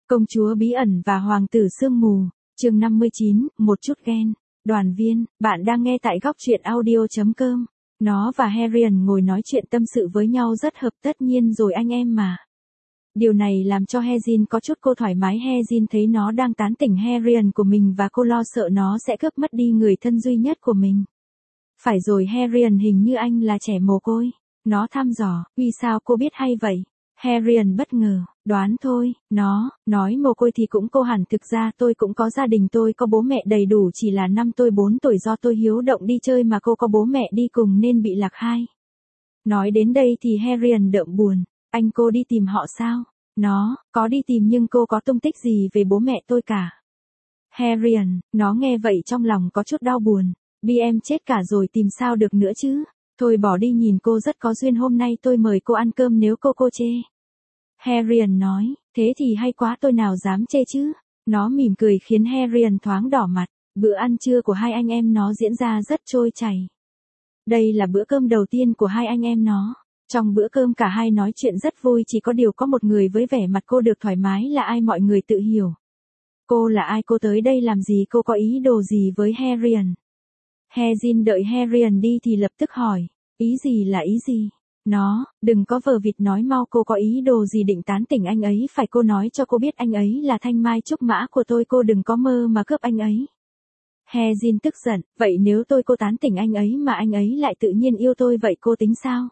Công chúa bí ẩn và hoàng tử sương mù, chương 59, một chút ghen. Đoàn viên, bạn đang nghe tại góc truyện audio.com. Nó và Harriet ngồi nói chuyện tâm sự với nhau rất hợp, tất nhiên rồi anh em mà. Điều này làm cho Harriet có chút cô thoải mái. Harriet thấy nó đang tán tỉnh Harriet của mình và cô lo sợ nó sẽ cướp mất đi người thân duy nhất của mình. Phải rồi, Harriet, hình như anh là trẻ mồ côi. Nó thăm dò, vì sao cô biết hay vậy? Harriet bất ngờ, đoán thôi. Nó nói mồ côi thì cũng cô hẳn, thực ra tôi cũng có gia đình, tôi có bố mẹ đầy đủ, chỉ là năm tôi 4 tuổi do tôi hiếu động đi chơi mà cô có bố mẹ đi cùng nên bị lạc hai. Nói đến đây thì Harriet đượm buồn, anh cô đi tìm họ sao? Nó có đi tìm nhưng cô có tung tích gì về bố mẹ tôi cả. Harriet, nó nghe vậy trong lòng có chút đau buồn, bi em chết cả rồi, tìm sao được nữa chứ. Thôi bỏ đi, nhìn cô rất có duyên, hôm nay tôi mời cô ăn cơm nếu cô chê. Harriet nói, thế thì hay quá, tôi nào dám chê chứ. Nó mỉm cười khiến Harriet thoáng đỏ mặt. Bữa ăn trưa của hai anh em nó diễn ra rất trôi chảy. Đây là bữa cơm đầu tiên của hai anh em nó. Trong bữa cơm cả hai nói chuyện rất vui, chỉ có điều có một người với vẻ mặt cô được thoải mái là ai mọi người tự hiểu. Cô là ai, cô tới đây làm gì, cô có ý đồ gì với Harriet? Harriet đợi Harriet đi thì lập tức hỏi, ý gì là ý gì? Nó, đừng có vờ vịt, nói mau, cô có ý đồ gì, định tán tỉnh anh ấy phải, cô nói cho cô biết anh ấy là thanh mai trúc mã của tôi, cô đừng có mơ mà cướp anh ấy. Harriet tức giận, vậy nếu cô tán tỉnh anh ấy mà anh ấy lại tự nhiên yêu tôi, vậy cô tính sao?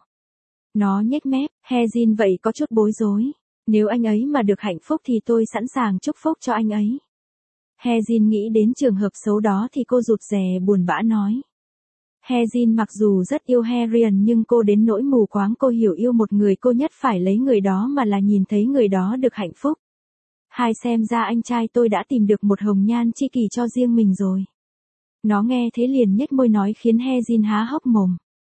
Nó nhếch mép, Harriet vậy có chút bối rối, nếu anh ấy mà được hạnh phúc thì tôi sẵn sàng chúc phúc cho anh ấy. Harriet nghĩ đến trường hợp xấu đó thì cô rụt rè buồn bã nói. Harriet mặc dù rất yêu Harriet nhưng cô đến nỗi mù quáng, cô hiểu yêu một người cô nhất phải lấy người đó mà là nhìn thấy người đó được hạnh phúc. Hai, xem ra anh trai tôi đã tìm được một hồng nhan chi kỷ cho riêng mình rồi. Nó nghe thế liền nhếch môi nói khiến Harriet há hốc mồm.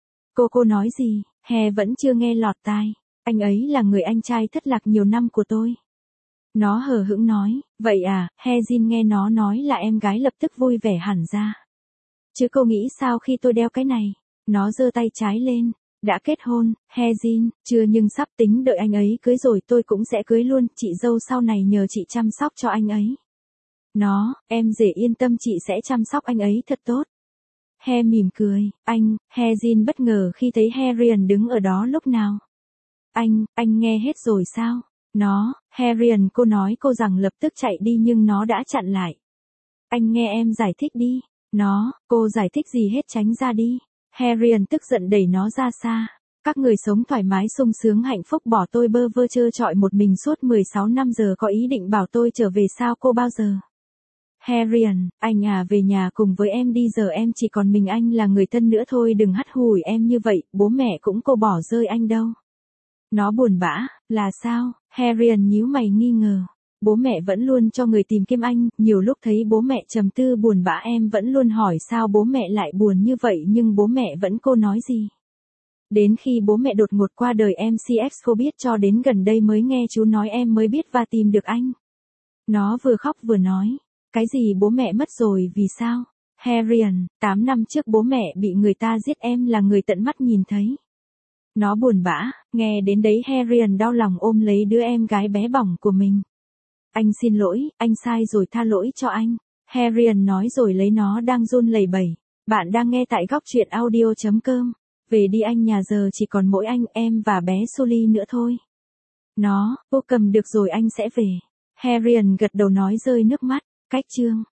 Cô nói gì? He vẫn chưa nghe lọt tai. Anh ấy là người anh trai thất lạc nhiều năm của tôi. Nó hờ hững nói, vậy à? Harriet nghe nó nói là em gái lập tức vui vẻ hẳn ra. Chứ cô nghĩ sao khi tôi đeo cái này? Nó giơ tay trái lên. Đã kết hôn, Harriet? Chưa, nhưng sắp tính đợi anh ấy cưới rồi tôi cũng sẽ cưới luôn, chị dâu sau này nhờ chị chăm sóc cho anh ấy. Nó, em dễ yên tâm, chị sẽ chăm sóc anh ấy thật tốt. He mỉm cười, anh. Harriet bất ngờ khi thấy Harriet đứng ở đó lúc nào. Anh nghe hết rồi sao? Nó, Harriet, cô nói cô rằng lập tức chạy đi nhưng nó đã chặn lại. Anh nghe em giải thích đi. Nó, cô giải thích gì hết, tránh ra đi. Harriet tức giận đẩy nó ra xa. Các người sống thoải mái sung sướng hạnh phúc, bỏ tôi bơ vơ trơ trọi một mình suốt 16 năm, giờ có ý định bảo tôi trở về sao, cô bao giờ? Harriet, anh à, về nhà cùng với em đi, giờ em chỉ còn mình anh là người thân nữa thôi, đừng hắt hủi em như vậy, bố mẹ cũng cô bỏ rơi anh đâu. Nó buồn bã, là sao? Harriet nhíu mày nghi ngờ. Bố mẹ vẫn luôn cho người tìm kiếm anh, nhiều lúc thấy bố mẹ trầm tư buồn bã em vẫn luôn hỏi sao bố mẹ lại buồn như vậy nhưng bố mẹ vẫn cô nói gì. Đến khi bố mẹ đột ngột qua đời em CX biết, cho đến gần đây mới nghe chú nói em mới biết và tìm được anh. Nó vừa khóc vừa nói. Cái gì bố mẹ mất rồi, vì sao? Harriet, 8 năm trước bố mẹ bị người ta giết, em là người tận mắt nhìn thấy. Nó buồn bã, nghe đến đấy Harriet đau lòng ôm lấy đứa em gái bé bỏng của mình. Anh xin lỗi, anh sai rồi, tha lỗi cho anh. Harriet nói rồi lấy nó đang run lẩy bẩy. Bạn đang nghe tại góc truyện audio.com. Về đi anh, nhà giờ chỉ còn mỗi anh, em và bé Sully nữa thôi. Nó, cô cầm được rồi, anh sẽ về. Harriet gật đầu nói rơi nước mắt. Cách chương